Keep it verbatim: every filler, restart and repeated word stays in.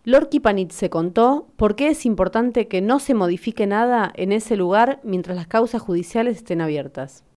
Lorca Panizze contó por qué es importante que no se modifique nada en ese lugar mientras las causas judiciales estén abiertas.